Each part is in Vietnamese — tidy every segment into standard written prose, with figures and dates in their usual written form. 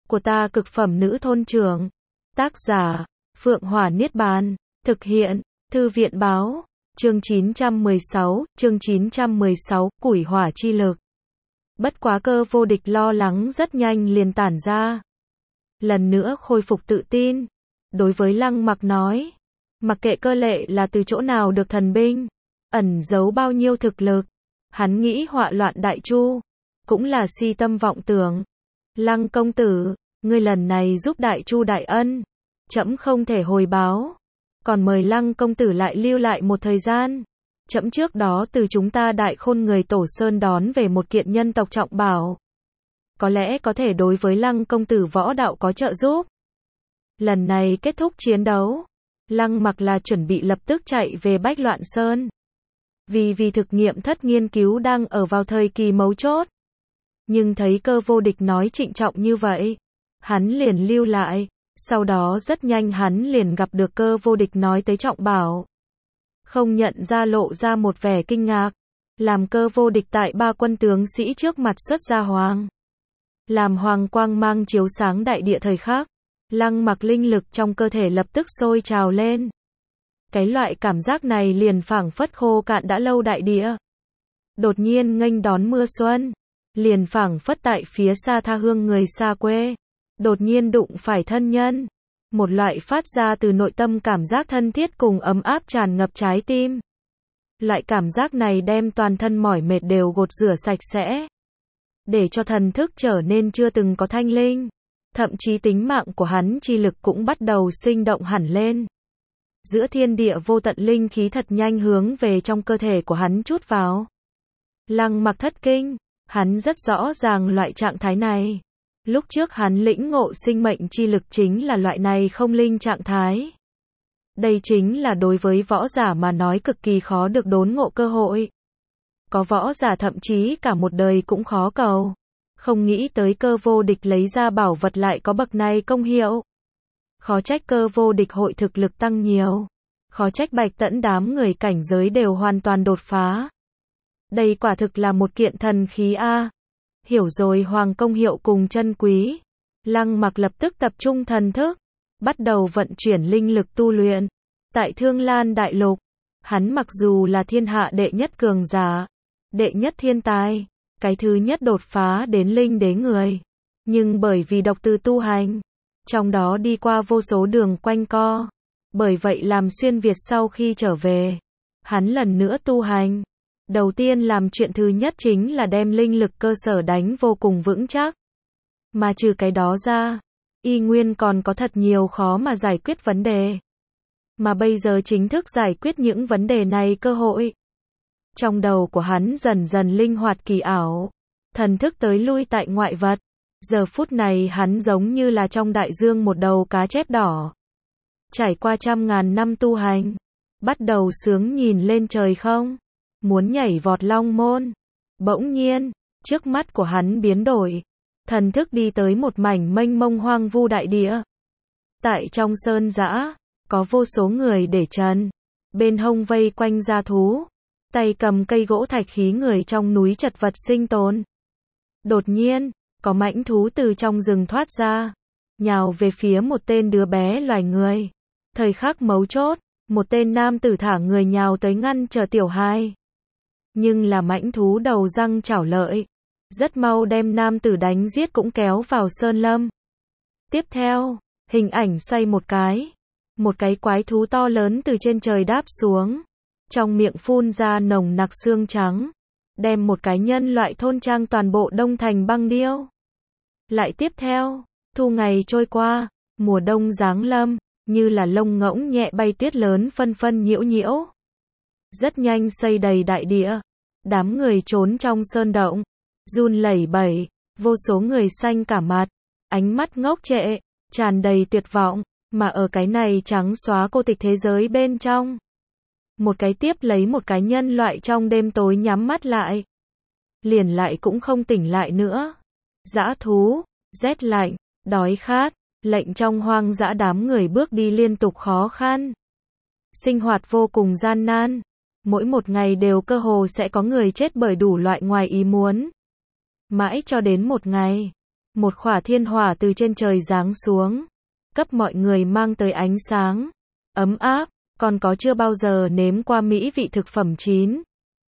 của ta cực phẩm nữ thôn trưởng. Tác giả, Phượng Hỏa Niết Bàn. Thực hiện, Thư viện báo. Chương 916, Củi hỏa chi lực. Bất quá Cơ Vô Địch lo lắng rất nhanh liền tản ra. Lần nữa khôi phục tự tin. Đối với Lăng Mặc nói, mặc kệ Cơ Lệ là từ chỗ nào được thần binh, ẩn giấu bao nhiêu thực lực, hắn nghĩ họa loạn Đại Chu, cũng là si tâm vọng tưởng. Lăng công tử, ngươi lần này giúp Đại Chu đại ân, trẫm không thể hồi báo, còn mời Lăng công tử lại lưu lại một thời gian. Trẫm trước đó từ chúng ta Đại Khôn người Tổ Sơn đón về một kiện nhân tộc trọng bảo, có lẽ có thể đối với Lăng công tử võ đạo có trợ giúp. Lần này kết thúc chiến đấu, Lăng Mặc là chuẩn bị lập tức chạy về Bách Loạn Sơn. Vì thực nghiệm thất nghiên cứu đang ở vào thời kỳ mấu chốt. Nhưng thấy Cơ Vô Địch nói trịnh trọng như vậy, hắn liền lưu lại. Sau đó rất nhanh hắn liền gặp được Cơ Vô Địch nói tới trọng bảo. Không nhận ra lộ ra một vẻ kinh ngạc, làm Cơ Vô Địch tại ba quân tướng sĩ trước mặt xuất ra hoàng. Làm hoàng quang mang chiếu sáng đại địa thời khắc, Lăng Mặc linh lực trong cơ thể lập tức sôi trào lên. Cái loại cảm giác này liền phảng phất khô cạn đã lâu đại địa. Đột nhiên nghênh đón mưa xuân, liền phảng phất tại phía xa tha hương người xa quê. Đột nhiên đụng phải thân nhân, một loại phát ra từ nội tâm cảm giác thân thiết cùng ấm áp tràn ngập trái tim. Loại cảm giác này đem toàn thân mỏi mệt đều gột rửa sạch sẽ, để cho thần thức trở nên chưa từng có thanh linh. Thậm chí tính mạng của hắn chi lực cũng bắt đầu sinh động hẳn lên. Giữa thiên địa vô tận linh khí thật nhanh hướng về trong cơ thể của hắn trút vào. Lăng Mặc thất kinh, hắn rất rõ ràng loại trạng thái này. Lúc trước hắn lĩnh ngộ sinh mệnh chi lực chính là loại này không linh trạng thái. Đây chính là đối với võ giả mà nói cực kỳ khó được đốn ngộ cơ hội. Có võ giả thậm chí cả một đời cũng khó cầu. Không nghĩ tới Cơ Vô Địch lấy ra bảo vật lại có bậc này công hiệu. Khó trách Cơ Vô Địch hội thực lực tăng nhiều. Khó trách Bạch Tẫn đám người cảnh giới đều hoàn toàn đột phá. Đây quả thực là một kiện thần khí a. Hiểu rồi hoàng công hiệu cùng chân quý. Lăng Mặc lập tức tập trung thần thức, bắt đầu vận chuyển linh lực tu luyện. Tại Thương Lan Đại Lục, hắn mặc dù là thiên hạ đệ nhất cường giả, đệ nhất thiên tài, cái thứ nhất đột phá đến linh đế người, nhưng bởi vì độc từ tu hành, trong đó đi qua vô số đường quanh co, bởi vậy làm xuyên Việt sau khi trở về, hắn lần nữa tu hành. Đầu tiên làm chuyện thứ nhất chính là đem linh lực cơ sở đánh vô cùng vững chắc. Mà trừ cái đó ra, y nguyên còn có thật nhiều khó mà giải quyết vấn đề. Mà bây giờ chính thức giải quyết những vấn đề này cơ hội. Trong đầu của hắn dần dần linh hoạt kỳ ảo, thần thức tới lui tại ngoại vật. Giờ phút này hắn giống như là trong đại dương một đầu cá chép đỏ. Trải qua trăm ngàn năm tu hành, bắt đầu sướng nhìn lên trời không, muốn nhảy vọt long môn. Bỗng nhiên, trước mắt của hắn biến đổi, thần thức đi tới một mảnh mênh mông hoang vu đại địa. Tại trong sơn dã, có vô số người để trần, bên hông vây quanh gia thú, tay cầm cây gỗ thạch khí người trong núi chật vật sinh tồn. Đột nhiên, có mãnh thú từ trong rừng thoát ra, nhào về phía một tên đứa bé loài người. Thời khắc mấu chốt, một tên nam tử thả người nhào tới ngăn trở tiểu hài. Nhưng là mãnh thú đầu răng chảo lợi, rất mau đem nam tử đánh giết cũng kéo vào sơn lâm. Tiếp theo, hình ảnh xoay một cái quái thú to lớn từ trên trời đáp xuống, trong miệng phun ra nồng nặc xương trắng, đem một cái nhân loại thôn trang toàn bộ đông thành băng điêu. Lại tiếp theo, thu ngày trôi qua, mùa đông giáng lâm, như là lông ngỗng nhẹ bay tuyết lớn phân phân nhiễu nhiễu. Rất nhanh xây đầy đại địa, đám người trốn trong sơn động, run lẩy bẩy, vô số người xanh cả mặt, ánh mắt ngốc trệ, tràn đầy tuyệt vọng, mà ở cái này trắng xóa cô tịch thế giới bên trong. Một cái tiếp lấy một cái nhân loại trong đêm tối nhắm mắt lại, liền lại cũng không tỉnh lại nữa. Dã thú, rét lạnh, đói khát, lệnh trong hoang dã đám người bước đi liên tục khó khăn. Sinh hoạt vô cùng gian nan. Mỗi một ngày đều cơ hồ sẽ có người chết bởi đủ loại ngoài ý muốn. Mãi cho đến một ngày, Một khỏa thiên hỏa từ trên trời giáng xuống, cấp mọi người mang tới ánh sáng, ấm áp, còn có chưa bao giờ nếm qua mỹ vị thực phẩm chín.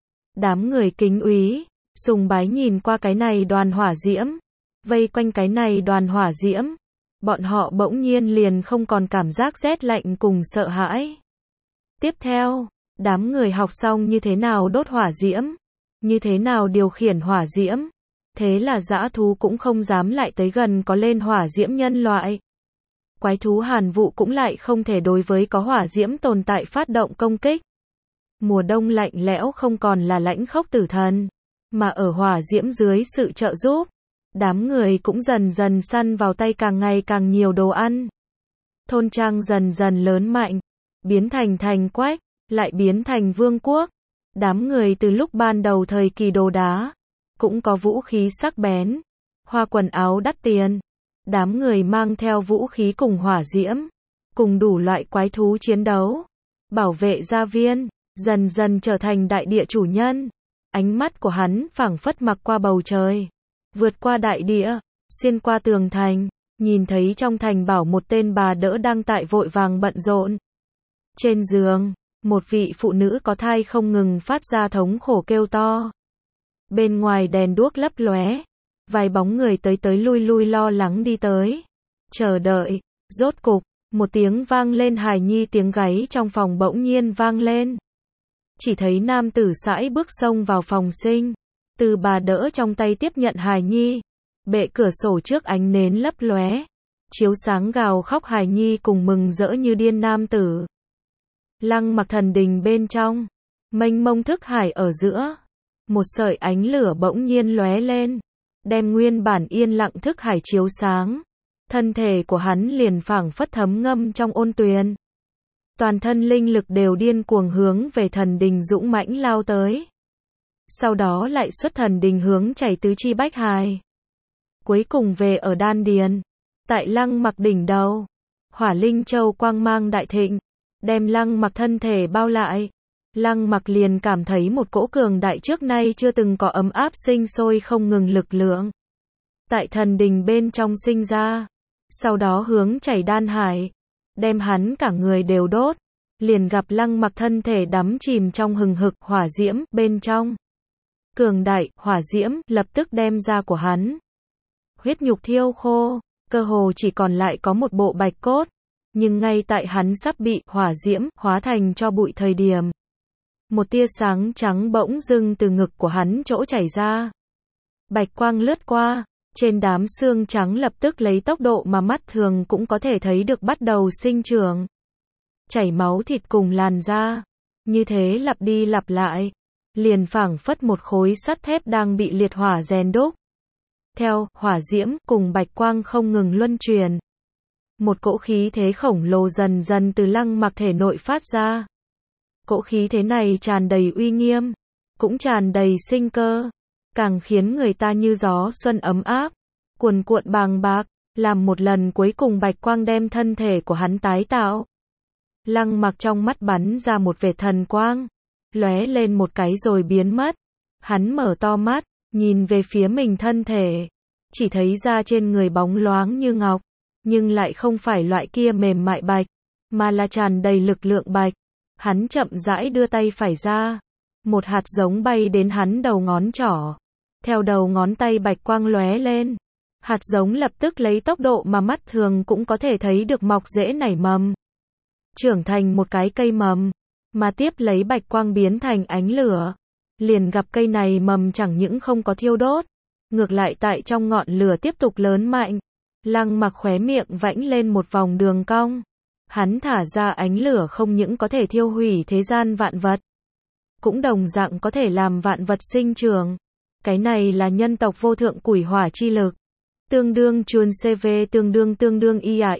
Đám người kính úy, sùng bái nhìn qua cái này đoàn hỏa diễm, vây quanh cái này đoàn hỏa diễm, bọn họ bỗng nhiên liền không còn cảm giác rét lạnh cùng sợ hãi. Tiếp theo, đám người học xong như thế nào đốt hỏa diễm, như thế nào điều khiển hỏa diễm, thế là dã thú cũng không dám lại tới gần có lên hỏa diễm nhân loại. Quái thú Hàn Vụ cũng lại không thể đối với có hỏa diễm tồn tại phát động công kích. Mùa đông lạnh lẽo không còn là lãnh khốc tử thần, mà ở hỏa diễm dưới sự trợ giúp, đám người cũng dần dần săn vào tay càng ngày càng nhiều đồ ăn. Thôn trang dần dần lớn mạnh, biến thành thành quách, lại biến thành vương quốc. Đám người từ lúc ban đầu thời kỳ đồ đá, cũng có vũ khí sắc bén, hoa quần áo đắt tiền. Đám người mang theo vũ khí cùng hỏa diễm, cùng đủ loại quái thú chiến đấu, bảo vệ gia viên, dần dần trở thành đại địa chủ nhân. Ánh mắt của hắn phảng phất mặc qua bầu trời, vượt qua đại địa, xuyên qua tường thành, nhìn thấy trong thành bảo một tên bà đỡ đang tại vội vàng bận rộn. Trên giường, một vị phụ nữ có thai không ngừng phát ra thống khổ kêu to. Bên ngoài đèn đuốc lấp lóe, vài bóng người tới tới lui lui lo lắng đi tới, chờ đợi. Rốt cục, một tiếng vang lên, hài nhi tiếng gáy trong phòng bỗng nhiên vang lên. Chỉ thấy nam tử sải bước xông vào phòng sinh, từ bà đỡ trong tay tiếp nhận hài nhi. Bệ cửa sổ trước ánh nến lấp lóe, chiếu sáng gào khóc hài nhi cùng mừng rỡ như điên nam tử. Lăng Mặc thần đình bên trong, mênh mông thức hải ở giữa, một sợi ánh lửa bỗng nhiên lóe lên, đem nguyên bản yên lặng thức hải chiếu sáng. Thân thể của hắn liền phảng phất thấm ngâm trong ôn tuyền. Toàn thân linh lực đều điên cuồng hướng về thần đình dũng mãnh lao tới. Sau đó lại xuất thần đình hướng chảy tứ chi bách hài. Cuối cùng về ở đan điền. Tại Lăng Mặc đỉnh đầu, Hỏa Linh Châu quang mang đại thịnh, đem Lăng Mặc thân thể bao lại. Lăng Mặc liền cảm thấy một cỗ cường đại trước nay chưa từng có ấm áp sinh sôi không ngừng lực lượng. Tại thần đình bên trong sinh ra, sau đó hướng chảy đan hải, đem hắn cả người đều đốt. Liền gặp Lăng Mặc thân thể đắm chìm trong hừng hực hỏa diễm bên trong. Cường đại hỏa diễm lập tức đem da của hắn huyết nhục thiêu khô, cơ hồ chỉ còn lại có một bộ bạch cốt. Nhưng ngay tại hắn sắp bị hỏa diễm hóa thành tro bụi thời điểm, một tia sáng trắng bỗng dưng từ ngực của hắn chỗ chảy ra. Bạch quang lướt qua, trên đám xương trắng lập tức lấy tốc độ mà mắt thường cũng có thể thấy được bắt đầu sinh trưởng. Chảy máu thịt cùng làn da, như thế lặp đi lặp lại, liền phảng phất một khối sắt thép đang bị liệt hỏa rèn đúc. Theo hỏa diễm cùng bạch quang không ngừng luân truyền, một cỗ khí thế khổng lồ dần dần từ Lăng Mặc thể nội phát ra. Cỗ khí thế này tràn đầy uy nghiêm, cũng tràn đầy sinh cơ, càng khiến người ta như gió xuân ấm áp, cuồn cuộn bàng bạc, làm một lần cuối cùng bạch quang đem thân thể của hắn tái tạo. Lăng Mặc trong mắt bắn ra một vệt thần quang, lóe lên một cái rồi biến mất. Hắn mở to mắt, nhìn về phía mình thân thể, chỉ thấy da trên người bóng loáng như ngọc, nhưng lại không phải loại kia mềm mại bạch, mà là tràn đầy lực lượng bạch. Hắn chậm rãi đưa tay phải ra, một hạt giống bay đến hắn đầu ngón trỏ. Theo đầu ngón tay bạch quang lóe lên, hạt giống lập tức lấy tốc độ mà mắt thường cũng có thể thấy được mọc rễ nảy mầm, trưởng thành một cái cây mầm, mà tiếp lấy bạch quang biến thành ánh lửa. Liền gặp cây này mầm chẳng những không có thiêu đốt, ngược lại tại trong ngọn lửa tiếp tục lớn mạnh. Lăng Mặc khóe miệng vãnh lên một vòng đường cong. Hắn thả ra ánh lửa không những có thể thiêu hủy thế gian vạn vật, cũng đồng dạng có thể làm vạn vật sinh trưởng. Cái này là nhân tộc vô thượng quỷ hỏa chi lực. Tương đương chuồn CV tương đương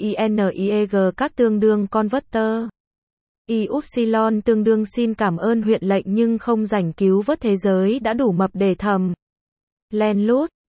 IAINIEG các tương đương converter. Yupsilon tương đương xin cảm ơn huyện lệnh nhưng không rảnh cứu vớt thế giới đã đủ mập để thầm. Len lút,